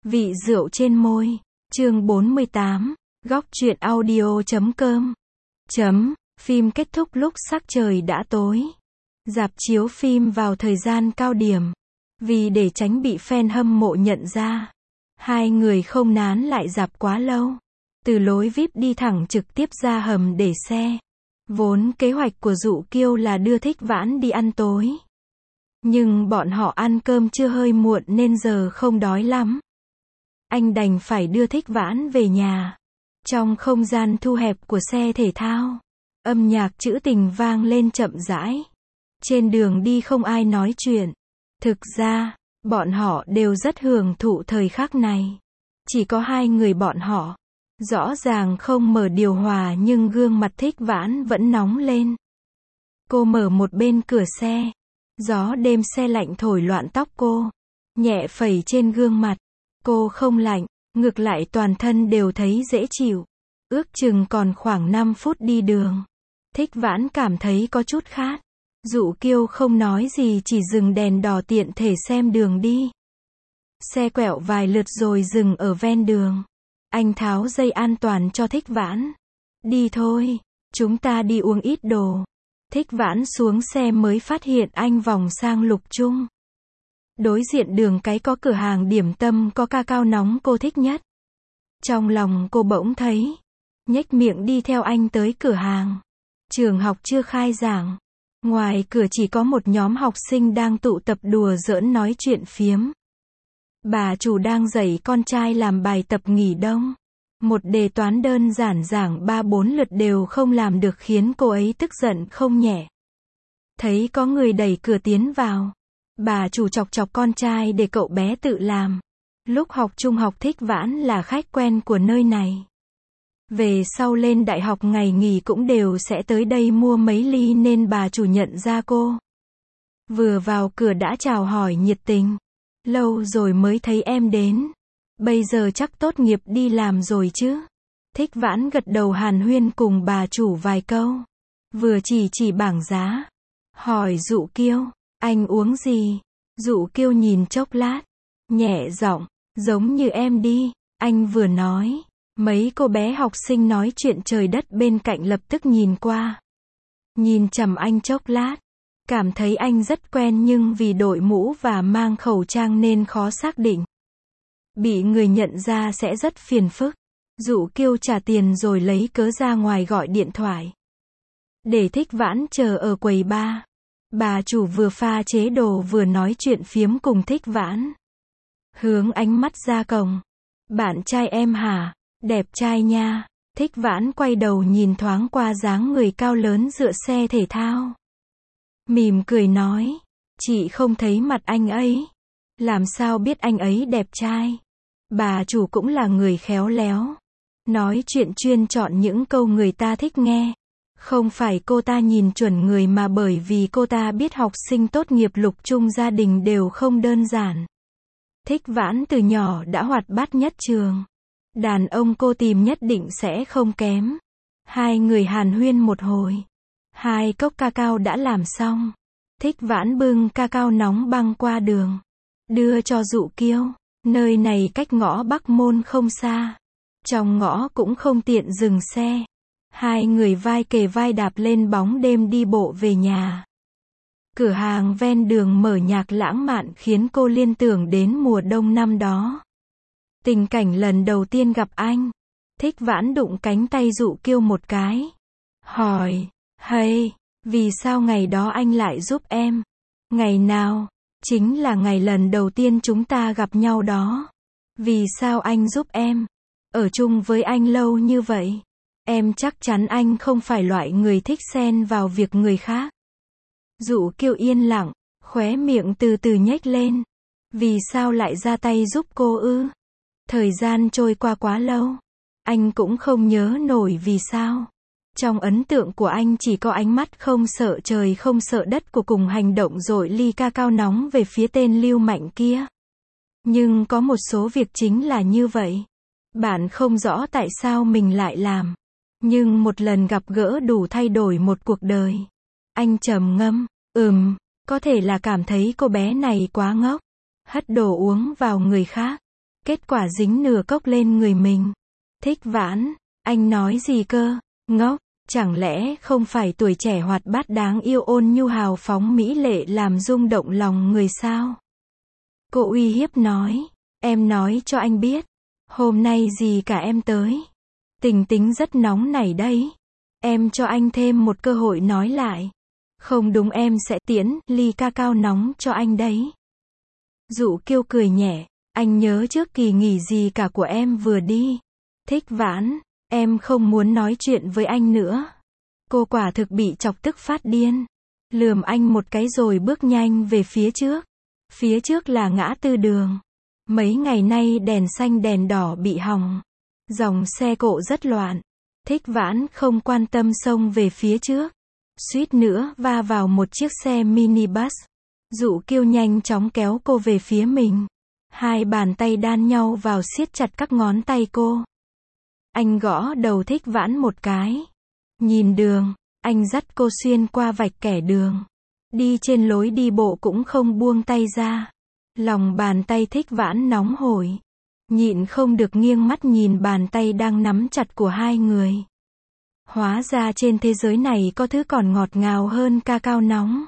Vị rượu trên môi. Chương 48. Góc truyện audio.com. Phim kết thúc lúc sắc trời đã tối. Rạp chiếu phim vào thời gian cao điểm. Vì để tránh bị fan hâm mộ nhận ra, hai người không nán lại rạp quá lâu. Từ lối VIP đi thẳng trực tiếp ra hầm để xe. Vốn kế hoạch của Dụ Kiêu là đưa Thích Vãn đi ăn tối. Nhưng bọn họ ăn cơm trưa hơi muộn nên giờ không đói lắm. Anh đành phải đưa Thích Vãn về nhà. Trong không gian thu hẹp của xe thể thao, âm nhạc trữ tình vang lên chậm rãi. Trên đường đi không ai nói chuyện. Thực ra, bọn họ đều rất hưởng thụ thời khắc này. Chỉ có hai người bọn họ. Rõ ràng không mở điều hòa nhưng gương mặt Thích Vãn vẫn nóng lên. Cô mở một bên cửa xe. Gió đêm xe lạnh thổi loạn tóc cô. Nhẹ phẩy trên gương mặt. Cô không lạnh, ngược lại toàn thân đều thấy dễ chịu. Ước chừng còn khoảng 5 phút đi đường. Thích Vãn cảm thấy có chút khát. Dụ Kiêu không nói gì chỉ dừng đèn đỏ tiện thể xem đường đi. Xe quẹo vài lượt rồi dừng ở ven đường. Anh tháo dây an toàn cho Thích Vãn. Đi thôi, chúng ta đi uống ít đồ. Thích Vãn xuống xe mới phát hiện anh vòng sang Lục Trung. Đối diện đường cái có cửa hàng điểm tâm có ca cao nóng cô thích nhất. Trong lòng cô bỗng thấy, nhếch miệng đi theo anh tới cửa hàng. Trường học chưa khai giảng. Ngoài cửa chỉ có một nhóm học sinh đang tụ tập đùa giỡn nói chuyện phiếm. Bà chủ đang dạy con trai làm bài tập nghỉ đông. Một đề toán đơn giản giảng 3-4 lượt đều không làm được khiến cô ấy tức giận không nhẹ. Thấy có người đẩy cửa tiến vào. Bà chủ chọc chọc con trai để cậu bé tự làm. Lúc học trung học Thích Vãn là khách quen của nơi này. Về sau lên đại học ngày nghỉ cũng đều sẽ tới đây mua mấy ly nên bà chủ nhận ra cô. Vừa vào cửa đã chào hỏi nhiệt tình. Lâu rồi mới thấy em đến. Bây giờ chắc tốt nghiệp đi làm rồi chứ. Thích Vãn gật đầu hàn huyên cùng bà chủ vài câu. Vừa chỉ bảng giá. Hỏi Dụ Kiêu, anh uống gì? Dụ Kiêu nhìn chốc lát. Nhẹ giọng, giống như em đi. Anh vừa nói. Mấy cô bé học sinh nói chuyện trời đất bên cạnh lập tức nhìn qua. Nhìn chằm anh chốc lát. Cảm thấy anh rất quen nhưng vì đội mũ và mang khẩu trang nên khó xác định. Bị người nhận ra sẽ rất phiền phức. Dụ Kiêu trả tiền rồi lấy cớ ra ngoài gọi điện thoại. Để Thích Vãn chờ ở quầy bar. Bà chủ vừa pha chế đồ vừa nói chuyện phiếm cùng Thích Vãn. Hướng ánh mắt ra cổng. Bạn trai em hả? Đẹp trai nha. Thích Vãn quay đầu nhìn thoáng qua dáng người cao lớn dựa xe thể thao. Mỉm cười nói. Chị không thấy mặt anh ấy. Làm sao biết anh ấy đẹp trai? Bà chủ cũng là người khéo léo. Nói chuyện chuyên chọn những câu người ta thích nghe. Không phải cô ta nhìn chuẩn người mà bởi vì cô ta biết học sinh tốt nghiệp Lục Trung gia đình đều không đơn giản. Thích Vãn từ nhỏ đã hoạt bát nhất trường. Đàn ông cô tìm nhất định sẽ không kém. Hai người hàn huyên một hồi. 2 cốc cacao đã làm xong. Thích Vãn bưng cacao nóng băng qua đường. Đưa cho Dụ Kiêu. Nơi này cách ngõ Bắc Môn không xa. Trong ngõ cũng không tiện dừng xe. Hai người vai kề vai đạp lên bóng đêm đi bộ về nhà. Cửa hàng ven đường mở nhạc lãng mạn khiến cô liên tưởng đến mùa đông năm đó. Tình cảnh lần đầu tiên gặp anh. Thích Vãn đụng cánh tay Dụ Kiêu một cái. Hỏi, hey, vì sao ngày đó anh lại giúp em? Ngày nào? Chính là ngày lần đầu tiên chúng ta gặp nhau đó. Vì sao anh giúp em? Ở chung với anh lâu như vậy. Em chắc chắn anh không phải loại người thích xen vào việc người khác. Dụ Kiêu yên lặng, khóe miệng từ từ nhếch lên. Vì sao lại ra tay giúp cô ư? Thời gian trôi qua quá lâu. Anh cũng không nhớ nổi vì sao. Trong ấn tượng của anh chỉ có ánh mắt không sợ trời không sợ đất của cùng hành động dội ly cacao nóng về phía tên lưu mạnh kia. Nhưng có một số việc chính là như vậy. Bạn không rõ tại sao mình lại làm. Nhưng một lần gặp gỡ đủ thay đổi một cuộc đời. Anh trầm ngâm, có thể là cảm thấy cô bé này quá ngốc. Hất đồ uống vào người khác. Kết quả dính nửa cốc lên người mình. Thích Vãn, anh nói gì cơ? Ngốc, chẳng lẽ không phải tuổi trẻ hoạt bát đáng yêu ôn nhu hào phóng mỹ lệ làm rung động lòng người sao? Cô uy hiếp nói, em nói cho anh biết, hôm nay gì cả em tới. Tình tính rất nóng nảy đấy. Em cho anh thêm một cơ hội nói lại. Không đúng em sẽ tiễn ly ca cao nóng cho anh đấy. Dụ Kiêu cười nhẹ, anh nhớ trước kỳ nghỉ gì cả của em vừa đi. Thích Vãn, em không muốn nói chuyện với anh nữa. Cô quả thực bị chọc tức phát điên. Lườm anh một cái rồi bước nhanh về phía trước. Phía trước là ngã tư đường. Mấy ngày nay đèn xanh đèn đỏ bị hỏng. Dòng xe cộ rất loạn. Thích Vãn không quan tâm xông về phía trước. Suýt nữa va vào một chiếc xe minibus. Dụ Kiêu nhanh chóng kéo cô về phía mình. Hai bàn tay đan nhau vào siết chặt các ngón tay cô. Anh gõ đầu Thích Vãn một cái. Nhìn đường, anh dắt cô xuyên qua vạch kẻ đường. Đi trên lối đi bộ cũng không buông tay ra. Lòng bàn tay Thích Vãn nóng hổi. Nhịn không được nghiêng mắt nhìn bàn tay đang nắm chặt của hai người. Hóa ra trên thế giới này có thứ còn ngọt ngào hơn ca cao nóng.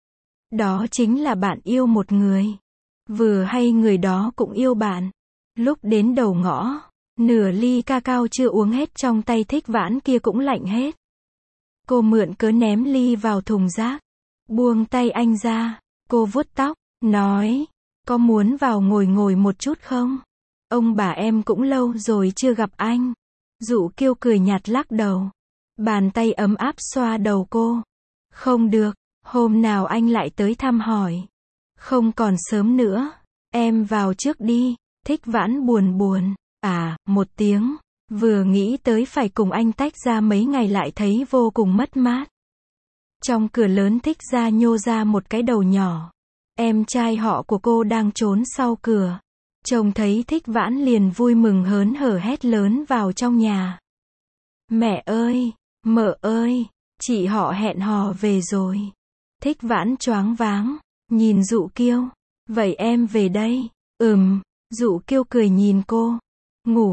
Đó chính là bạn yêu một người. Vừa hay người đó cũng yêu bạn. Lúc đến đầu ngõ, nửa ly ca cao chưa uống hết trong tay Thích Vãn kia cũng lạnh hết. Cô mượn cớ ném ly vào thùng rác. Buông tay anh ra, cô vuốt tóc, nói, có muốn vào ngồi một chút không? Ông bà em cũng lâu rồi chưa gặp anh. Dụ Kiêu cười nhạt lắc đầu. Bàn tay ấm áp xoa đầu cô. Không được, hôm nào anh lại tới thăm hỏi. Không còn sớm nữa, em vào trước đi. Thích Vãn buồn. Một tiếng. Vừa nghĩ tới phải cùng anh tách ra mấy ngày lại thấy vô cùng mất mát. Trong cửa lớn Thích gia nhô ra một cái đầu nhỏ. Em trai họ của cô đang trốn sau cửa. Trông thấy Thích Vãn liền vui mừng hớn hở hét lớn vào trong nhà. Mẹ ơi, mợ ơi, chị họ hẹn hò về rồi. Thích Vãn choáng váng, nhìn Dụ Kiêu. Vậy em về đây. Dụ Kiêu cười nhìn cô. Ngủ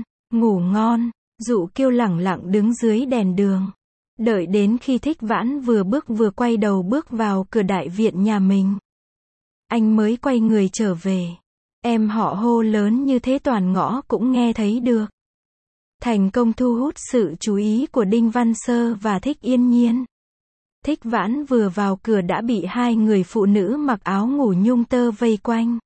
ngon. Dụ Kiêu lẳng lặng đứng dưới đèn đường. Đợi đến khi Thích Vãn vừa bước vừa quay đầu bước vào cửa đại viện nhà mình. Anh mới quay người trở về. Em họ hô lớn như thế toàn ngõ cũng nghe thấy được. Thành công thu hút sự chú ý của Đinh Văn Sơ và Thích Yên Nhiên. Thích Vãn vừa vào cửa đã bị hai người phụ nữ mặc áo ngủ nhung tơ vây quanh.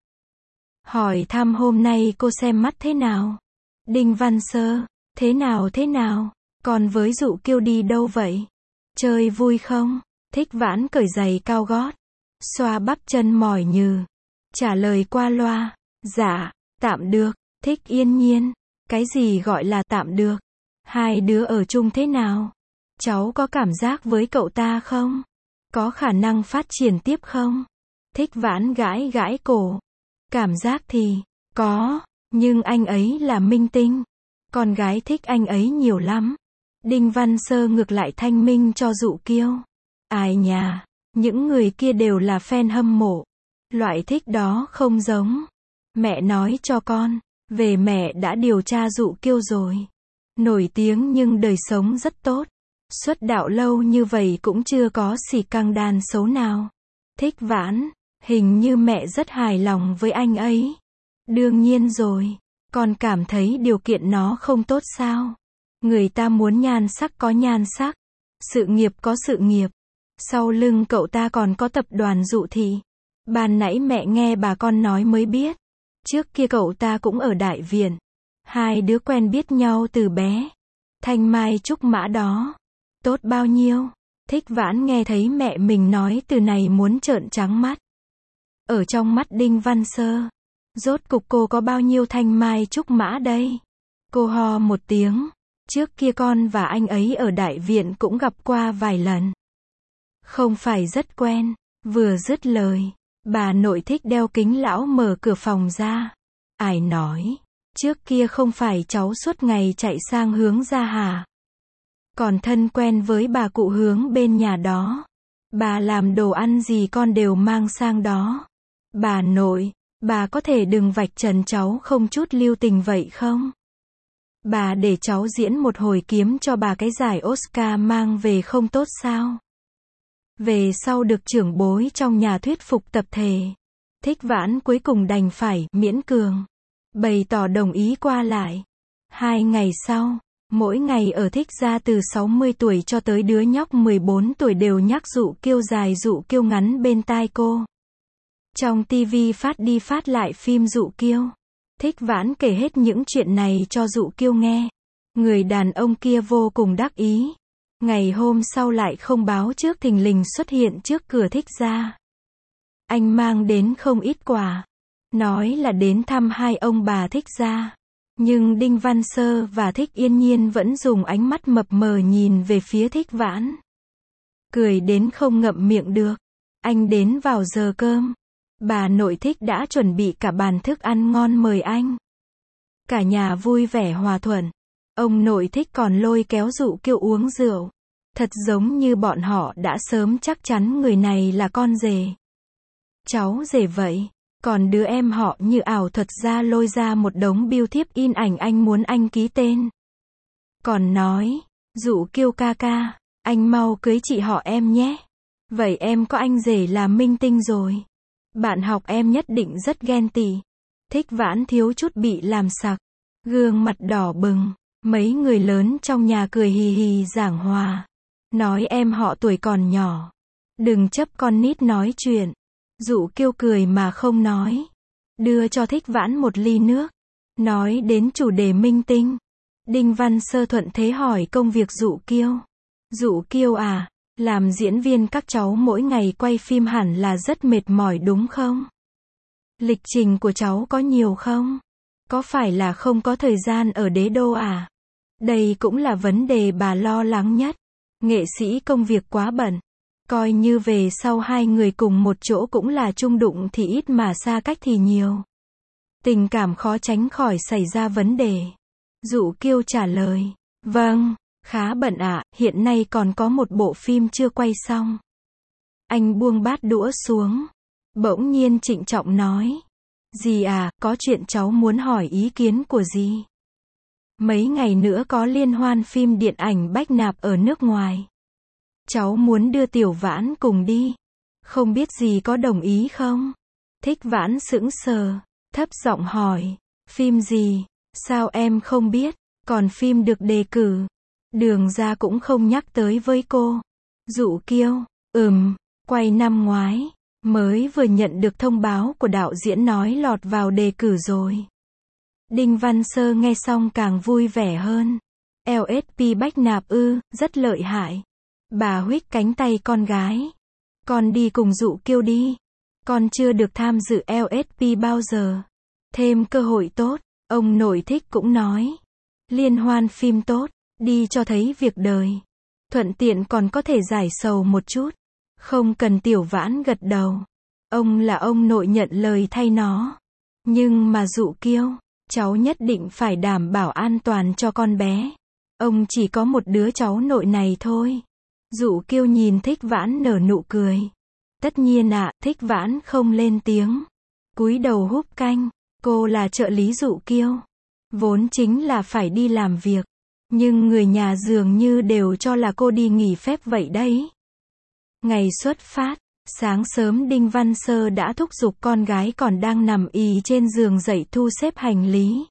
Hỏi thăm hôm nay cô xem mắt thế nào? Đinh Văn Sơ, thế nào? Còn với Dụ Kiêu đi đâu vậy? Chơi vui không? Thích Vãn cởi giày cao gót. Xoa bắp chân mỏi nhừ. Trả lời qua loa. Dạ, tạm được. Thích Yên Nhiên. Cái gì gọi là tạm được? Hai đứa ở chung thế nào? Cháu có cảm giác với cậu ta không? Có khả năng phát triển tiếp không? Thích Vãn gãi cổ. Cảm giác thì, có, nhưng anh ấy là minh tinh. Con gái thích anh ấy nhiều lắm. Đinh Văn Sơ ngược lại thanh minh cho Dụ Kiêu. Ai nhà, những người kia đều là fan hâm mộ. Loại thích đó không giống. Mẹ nói cho con, về mẹ đã điều tra Dụ Kiêu rồi. Nổi tiếng nhưng đời sống rất tốt. Xuất đạo lâu như vậy cũng chưa có xì căng đàn xấu nào. Thích Vãn, hình như mẹ rất hài lòng với anh ấy. Đương nhiên rồi, con cảm thấy điều kiện nó không tốt sao? Người ta muốn nhan sắc có nhan sắc, sự nghiệp có sự nghiệp. Sau lưng cậu ta còn có tập đoàn Dụ Thị. Ban nãy mẹ nghe bà con nói mới biết. Trước kia cậu ta cũng ở đại viện. Hai đứa quen biết nhau từ bé. Thanh mai trúc mã đó. Tốt bao nhiêu? Thích Vãn nghe thấy mẹ mình nói từ này muốn trợn trắng mắt. Ở trong mắt Đinh Văn Sơ, rốt cục cô có bao nhiêu thanh mai trúc mã đây? Cô ho một tiếng. Trước kia con và anh ấy ở đại viện cũng gặp qua vài lần. Không phải rất quen. Vừa dứt lời, bà nội Thích đeo kính lão mở cửa phòng ra. Ai nói, trước kia không phải cháu suốt ngày chạy sang hướng ra hả? Còn thân quen với bà cụ hướng bên nhà đó. Bà làm đồ ăn gì con đều mang sang đó. Bà nội, Bà có thể đừng vạch trần cháu không chút lưu tình vậy không? Bà để cháu diễn một hồi kiếm cho bà cái giải Oscar mang về không tốt sao? Về sau được trưởng bối trong nhà thuyết phục tập thể. Thích Vãn cuối cùng đành phải miễn cường, bày tỏ đồng ý qua lại. 2 ngày sau, mỗi ngày ở Thích gia từ 60 tuổi cho tới đứa nhóc 14 tuổi đều nhắc Dụ Kiêu dài Dụ Kiêu ngắn bên tai cô. Trong TV phát đi phát lại phim Dụ Kiêu. Thích Vãn kể hết những chuyện này cho Dụ Kiêu nghe. Người đàn ông kia vô cùng đắc ý. Ngày hôm sau lại không báo trước thình lình xuất hiện trước cửa Thích gia. Anh mang đến không ít quà. Nói là đến thăm hai ông bà Thích gia. Nhưng Đinh Văn Sơ và Thích Yên Nhiên vẫn dùng ánh mắt mập mờ nhìn về phía Thích Vãn. Cười đến không ngậm miệng được. Anh đến vào giờ cơm. Bà nội Thích đã chuẩn bị cả bàn thức ăn ngon mời anh. Cả nhà vui vẻ hòa thuận. Ông nội Thích còn lôi kéo Dụ Kiêu uống rượu. Thật giống như bọn họ đã sớm chắc chắn người này là con rể. Cháu rể vậy. Còn đứa em họ như ảo thuật ra lôi ra một đống bưu thiếp in ảnh anh muốn anh ký tên. Còn nói, Dụ Kiêu ca ca, anh mau cưới chị họ em nhé. Vậy em có anh rể là minh tinh rồi. Bạn học em nhất định rất ghen tị. Thích Vãn thiếu chút bị làm sặc. Gương mặt đỏ bừng. Mấy người lớn trong nhà cười hì hì giảng hòa. Nói em họ tuổi còn nhỏ. Đừng chấp con nít nói chuyện. Dụ Kiêu cười mà không nói. Đưa cho Thích Vãn một ly nước. Nói đến chủ đề minh tinh. Đinh Văn Sơ thuận thế hỏi công việc Dụ Kiêu. Dụ Kiêu à, làm diễn viên các cháu mỗi ngày quay phim hẳn là rất mệt mỏi đúng không? Lịch trình của cháu có nhiều không? Có phải là không có thời gian ở đế đô à? Đây cũng là vấn đề bà lo lắng nhất. Nghệ sĩ công việc quá bận. Coi như về sau hai người cùng một chỗ cũng là chung đụng thì ít mà xa cách thì nhiều. Tình cảm khó tránh khỏi xảy ra vấn đề. Dụ Kiêu trả lời. Vâng, khá bận ạ, hiện nay còn có một bộ phim chưa quay xong. Anh buông bát đũa xuống. Bỗng nhiên trịnh trọng nói. Dì à, có chuyện cháu muốn hỏi ý kiến của dì. Mấy ngày nữa có liên hoan phim điện ảnh Bách Nạp ở nước ngoài. Cháu muốn đưa Tiểu Vãn cùng đi. Không biết dì có đồng ý không? Thích Vãn sững sờ, thấp giọng hỏi. Phim gì? Sao em không biết? Còn phim được đề cử. Đường ra cũng không nhắc tới với cô. Dụ Kiêu. Quay năm ngoái. Mới vừa nhận được thông báo của đạo diễn nói lọt vào đề cử rồi. Đinh Văn Sơ nghe xong càng vui vẻ hơn. LSP Bách Nạp rất lợi hại. Bà huých cánh tay con gái. Con đi cùng Dụ Kiêu đi. Con chưa được tham dự LSP bao giờ. Thêm cơ hội tốt. Ông nội Thích cũng nói. Liên hoan phim tốt. Đi cho thấy việc đời. Thuận tiện còn có thể giải sầu một chút. Không cần Tiểu Vãn gật đầu. Ông là ông nội nhận lời thay nó. Nhưng mà Dụ Kiêu, cháu nhất định phải đảm bảo an toàn cho con bé. Ông chỉ có một đứa cháu nội này thôi. Dụ Kiêu nhìn Thích Vãn nở nụ cười. Tất nhiên ạ, Thích Vãn không lên tiếng. Cúi đầu húp canh. Cô là trợ lý Dụ Kiêu. Vốn chính là phải đi làm việc. Nhưng người nhà dường như đều cho là cô đi nghỉ phép vậy đấy. Ngày xuất phát, sáng sớm Đinh Văn Sơ đã thúc giục con gái còn đang nằm ì trên giường dậy thu xếp hành lý.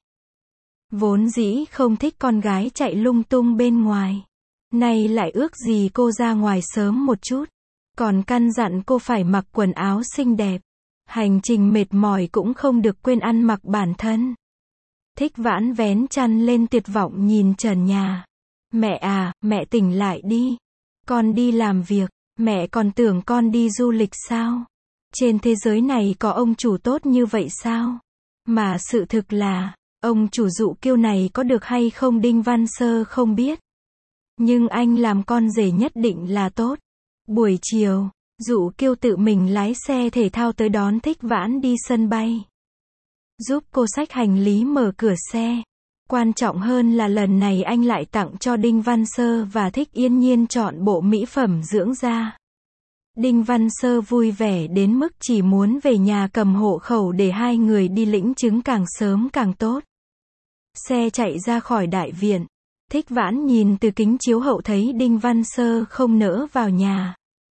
Vốn dĩ không thích con gái chạy lung tung bên ngoài. Nay lại ước gì cô ra ngoài sớm một chút. Còn căn dặn cô phải mặc quần áo xinh đẹp. Hành trình mệt mỏi cũng không được quên ăn mặc bản thân. Thích Vãn vén chăn lên tuyệt vọng nhìn trần nhà. Mẹ à, mẹ tỉnh lại đi. Con đi làm việc. Mẹ còn tưởng con đi du lịch sao? Trên thế giới này có ông chủ tốt như vậy sao? Mà sự thực là, ông chủ Dụ Kiêu này có được hay không Đinh Văn Sơ không biết. Nhưng anh làm con rể nhất định là tốt. Buổi chiều, Dụ Kiêu tự mình lái xe thể thao tới đón Thích Vãn đi sân bay. Giúp cô xách hành lý mở cửa xe. Quan trọng hơn là lần này anh lại tặng cho Đinh Văn Sơ và Thích Yên Nhiên chọn bộ mỹ phẩm dưỡng da. Đinh Văn Sơ vui vẻ đến mức chỉ muốn về nhà cầm hộ khẩu để hai người đi lĩnh chứng càng sớm càng tốt. Xe chạy ra khỏi đại viện. Thích Vãn nhìn từ kính chiếu hậu thấy Đinh Văn Sơ không nỡ vào nhà.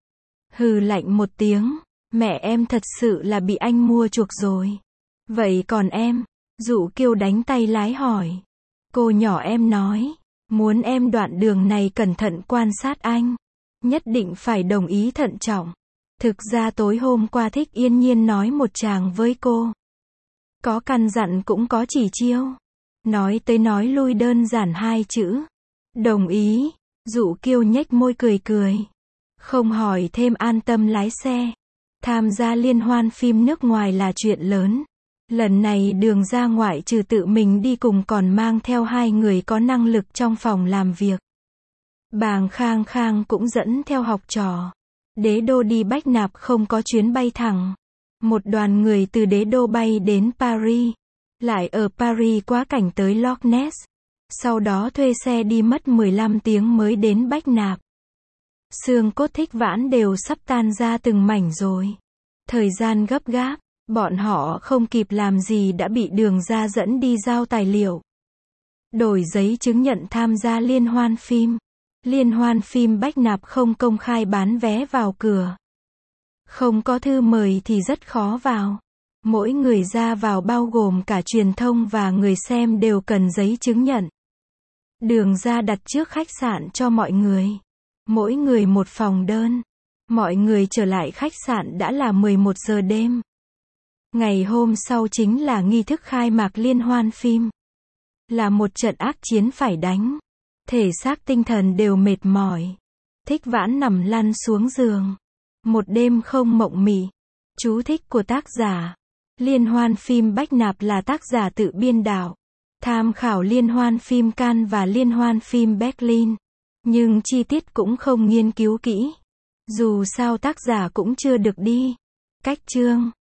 Hừ lạnh một tiếng, mẹ em thật sự là bị anh mua chuộc rồi. Vậy còn em? Dụ Kiêu đánh tay lái hỏi. Cô nhỏ em nói, muốn em đoạn đường này cẩn thận quan sát anh. Nhất định phải đồng ý thận trọng. Thực ra tối hôm qua Thích Yên Nhiên nói một tràng với cô. Có căn dặn cũng có chỉ chiêu. Nói tới nói lui đơn giản hai chữ. Đồng ý. Dụ Kiêu nhếch môi cười cười. Không hỏi thêm an tâm lái xe. Tham gia liên hoan phim nước ngoài là chuyện lớn. Lần này Đường ra ngoại trừ tự mình đi cùng còn mang theo hai người có năng lực trong phòng làm việc. Bàng Khang Khang cũng dẫn theo học trò. Đế đô đi Bách Nạp không có chuyến bay thẳng. Một đoàn người từ Đế đô bay đến Paris. Lại ở Paris quá cảnh tới Loch Ness. Sau đó thuê xe đi mất 15 tiếng mới đến Bách Nạp. Xương cốt Thích Vãn đều sắp tan ra từng mảnh rồi. Thời gian gấp gáp, bọn họ không kịp làm gì đã bị Đường ra dẫn đi giao tài liệu. Đổi giấy chứng nhận tham gia liên hoan phim. Liên hoan phim Bách Nạp không công khai bán vé vào cửa. Không có thư mời thì rất khó vào. Mỗi người ra vào bao gồm cả truyền thông và người xem đều cần giấy chứng nhận. Đường ra đặt trước khách sạn cho mọi người. Mỗi người một phòng đơn. Mọi người trở lại khách sạn đã là 11 giờ đêm. Ngày hôm sau chính là nghi thức khai mạc liên hoan phim. Là một trận ác chiến phải đánh. Thể xác tinh thần đều mệt mỏi. Thích Vãn nằm lăn xuống giường. Một đêm không mộng mị. Chú thích của tác giả. Liên hoan phim Bách Nạp là tác giả tự biên đạo. Tham khảo liên hoan phim Cannes và liên hoan phim Berlin. Nhưng chi tiết cũng không nghiên cứu kỹ. Dù sao tác giả cũng chưa được đi. Cách chương.